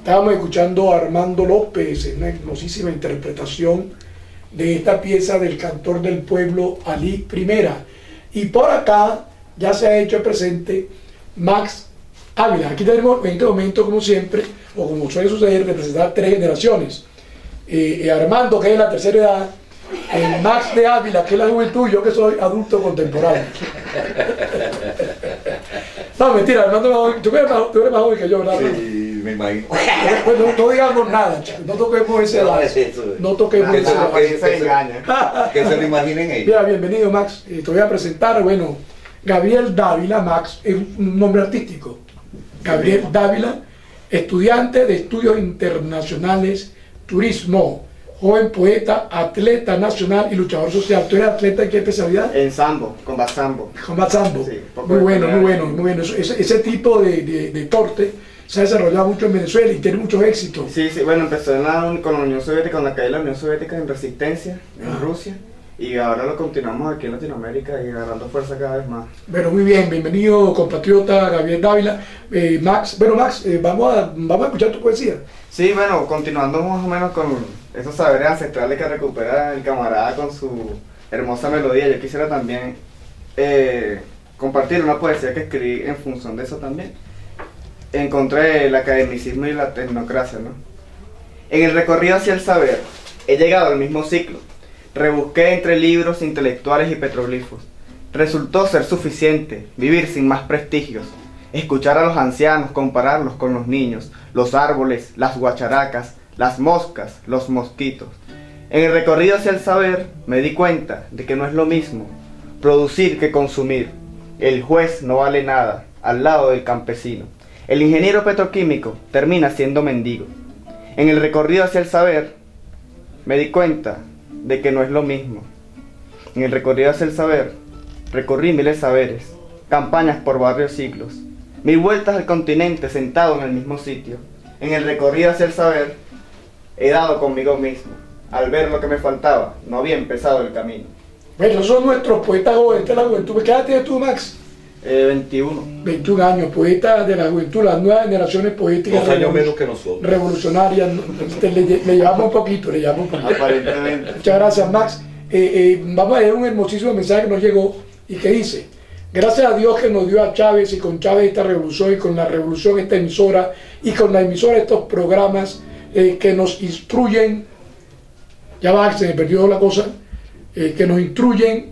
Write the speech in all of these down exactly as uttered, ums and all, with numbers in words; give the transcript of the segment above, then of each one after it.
Estábamos escuchando a Armando López en una hermosísima interpretación de esta pieza del cantor del pueblo Ali Primera. Y por acá ya se ha hecho presente Max Ávila. Aquí tenemos en este momento, como siempre, o como suele suceder, representar tres generaciones. Eh, eh, Armando, que es la tercera edad, el Max de Ávila, que es la juventud, yo que soy adulto contemporáneo. No, mentira, Armando, tú eres más, tú eres más joven que yo, ¿verdad? Sí, me imagino. Pues no, no digamos nada, chicos, no toquemos ese lado. No toquemos ese lado. Que se engaña. Que se lo imaginen ellos. Mira, bienvenido, Max. Eh, te voy a presentar, bueno, Gabriel Dávila. Max es un nombre artístico. Gabriel Dávila, estudiante de estudios internacionales, turismo, joven poeta, atleta nacional y luchador social. ¿Tú eres atleta en qué especialidad? En sambo, combat sambo. Combat sambo. Sí, muy bueno, muy bueno, muy bueno. Ese, ese tipo de, de, de deporte se ha desarrollado mucho en Venezuela y tiene muchos éxitos. Sí, sí, bueno, empezó en la, con la Unión Soviética, con la caída de la Unión Soviética en resistencia, en Ah. Rusia, y ahora lo continuamos aquí en Latinoamérica y agarrando fuerza cada vez más. Bueno, muy bien, bienvenido compatriota Gabriel Dávila. Eh, Max, bueno Max, eh, vamos, a, vamos a escuchar tu poesía. Sí, bueno, continuando más o menos con esos saberes ancestrales que recupera el camarada con su hermosa melodía, yo quisiera también eh, compartir una poesía que escribí en función de eso también, en contra del academicismo y la tecnocracia, ¿no? En el recorrido hacia el saber, he llegado al mismo ciclo. Rebusqué entre libros intelectuales y petroglifos. Resultó ser suficiente vivir sin más prestigios, escuchar a los ancianos, compararlos con los niños, los árboles, las guacharacas, las moscas, los mosquitos. En el recorrido hacia el saber me di cuenta de que no es lo mismo producir que consumir. El juez no vale nada al lado del campesino. El ingeniero petroquímico termina siendo mendigo. En el recorrido hacia el saber me di cuenta de que no es lo mismo. En el recorrido hacia el saber, recorrí miles saberes, campañas por varios siglos, mil vueltas al continente sentado en el mismo sitio. En el recorrido hacia el saber, he dado conmigo mismo. Al ver lo que me faltaba, no había empezado el camino. Bueno, esos son nuestros poetas jóvenes de la juventud. ¿Qué edad tienes tú, Max? Eh, veintiuno. veintiún años, poeta de la juventud, las nuevas generaciones poéticas. Dos años menos que nosotros. Revolucionarias. Le, le, le llevamos un poquito, le llevamos un poquito. Aparentemente. Muchas gracias, Max. Eh, eh, vamos a leer un hermosísimo mensaje que nos llegó y que dice: gracias a Dios que nos dio a Chávez y con Chávez esta revolución y con la revolución esta emisora y con la emisora estos programas eh, que nos instruyen, ya va, se me perdió la cosa, eh, que nos instruyen,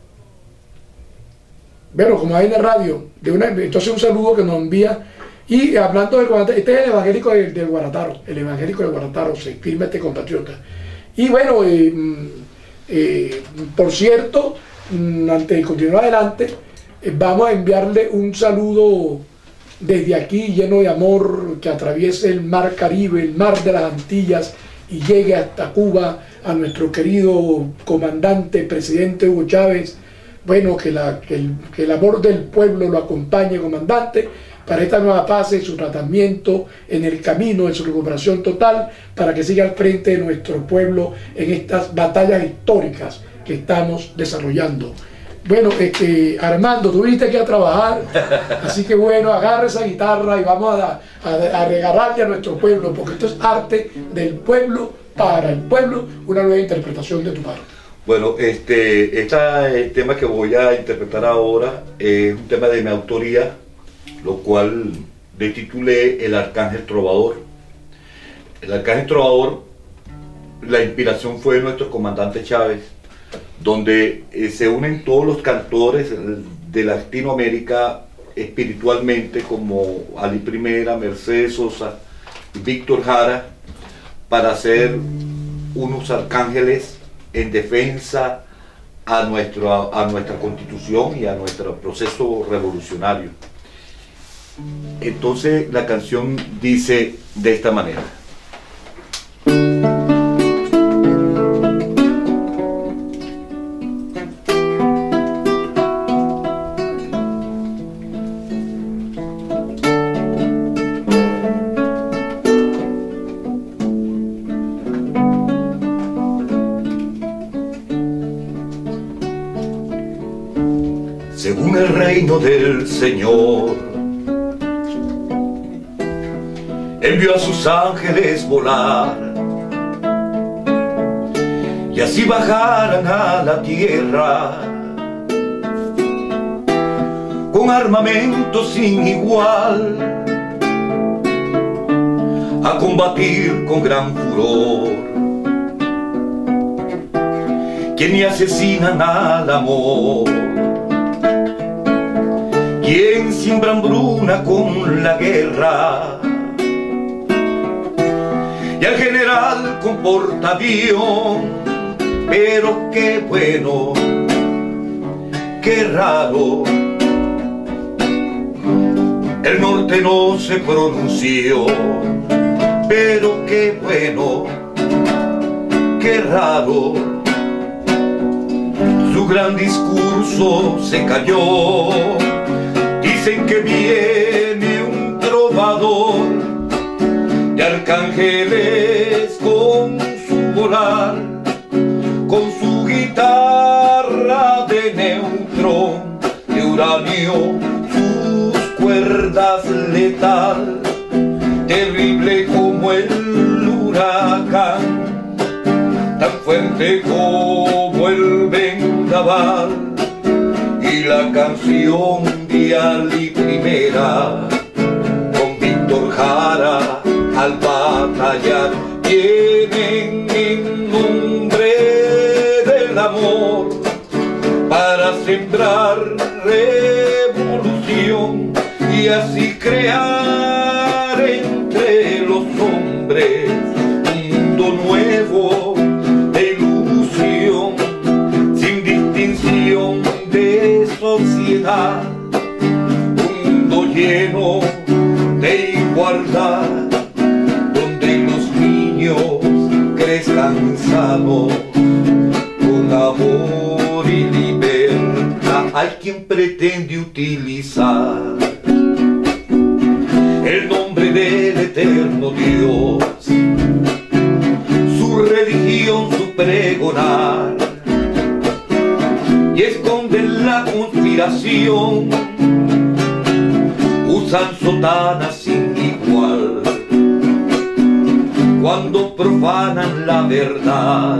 bueno, como hay en la radio, de una, entonces un saludo que nos envía. Y hablando del Guarataro, este es el evangélico del, del Guarataro, el evangélico del Guarataro, se firma este compatriota. Y bueno, eh, eh, por cierto, antes de continuar adelante, eh, vamos a enviarle un saludo desde aquí lleno de amor, que atraviese el mar Caribe, el mar de las Antillas y llegue hasta Cuba, a nuestro querido comandante, presidente Hugo Chávez. Bueno, que, la, que, el, que el amor del pueblo lo acompañe, comandante, para esta nueva fase, su tratamiento en el camino de su recuperación total, para que siga al frente de nuestro pueblo en estas batallas históricas que estamos desarrollando. Bueno, este, Armando, tú viniste aquí a trabajar, así que bueno, agarra esa guitarra y vamos a, a, a regalarle a nuestro pueblo, porque esto es arte del pueblo, para el pueblo, una nueva interpretación de tu parte. Bueno, este, este tema que voy a interpretar ahora es un tema de mi autoría, lo cual le titulé El Arcángel Trovador. El Arcángel Trovador, la inspiración fue nuestro comandante Chávez, donde eh, se unen todos los cantores de Latinoamérica espiritualmente, como Ali Primera, Mercedes Sosa y Víctor Jara, para ser unos arcángeles en defensa a, nuestro, a nuestra constitución y a nuestro proceso revolucionario. Entonces la canción dice de esta manera: según el reino del Señor, envió a sus ángeles volar, y así bajaran a la tierra con armamento sin igual, a combatir con gran furor quienes asesinan al amor, quien siembra hambruna con la guerra, y al general con portaavión. Pero qué bueno, qué raro, el norte no se pronunció. Pero qué bueno, qué raro, su gran discurso se cayó. Dicen que viene un trovador de arcángeles con su volar, con su guitarra de neutrón, de uranio, sus cuerdas letal, terrible como el huracán, tan fuerte como el vendaval, y la canción de Ali Primera, con Víctor Jara al batallar, tienen en nombre del amor para sembrar revolución y así crear entre los hombres un mundo nuevo de ilusión, sin distinción de sociedad, un mundo lleno de igualdad, donde los niños crezcan sanos con amor y libertad. Hay quien pretende utilizar el nombre del eterno Dios, su religión, su pregonar, y esconden la conspiración, usan sotanas sin igual cuando profanan la verdad,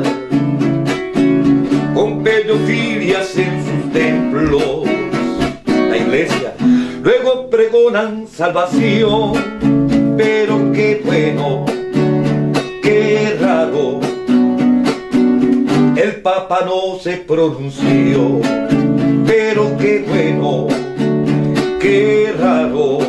con pedofilias en sus templos, la iglesia, luego pregonan salvación. Pero qué bueno, qué raro, el Papa no se pronunció. Pero qué bueno, qué raro,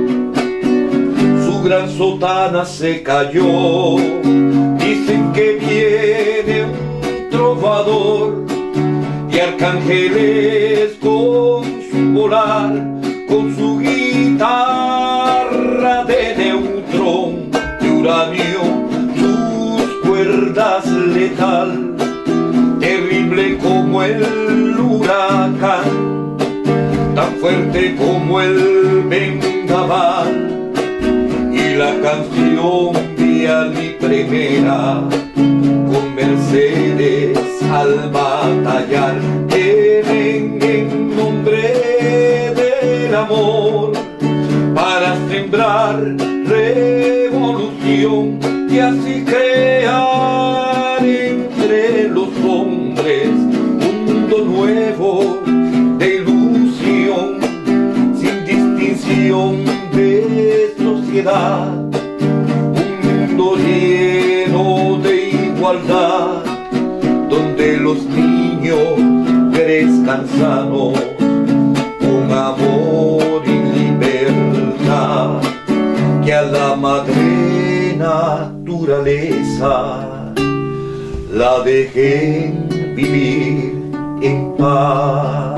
su gran sotana se cayó. Dicen que viene un trovador y arcángeles con su volar, con su guitarra de neutrón, de uranio, sus cuerdas letal, terrible como el huracán, tan fuerte como el vendaval, y la canción de Ali Primera, con Mercedes al batallar, tienen en nombre del amor para sembrar revolución y así crear entre los hombres un mundo nuevo de ilusión, sin distinción de sociedad, un mundo lleno de igualdad, donde los niños crezcan sanos con amor y libertad, que a la madre naturaleza la dejen vivir en paz.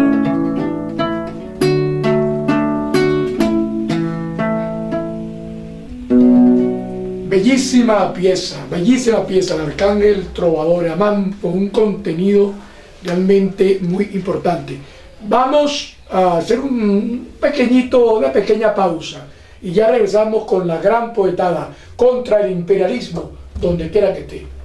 Bellísima pieza, bellísima pieza, el Arcángel Trovador, además con un contenido realmente muy importante. Vamos a hacer un pequeñito, una pequeña pausa y ya regresamos con la gran poetada contra el imperialismo, donde quiera que esté.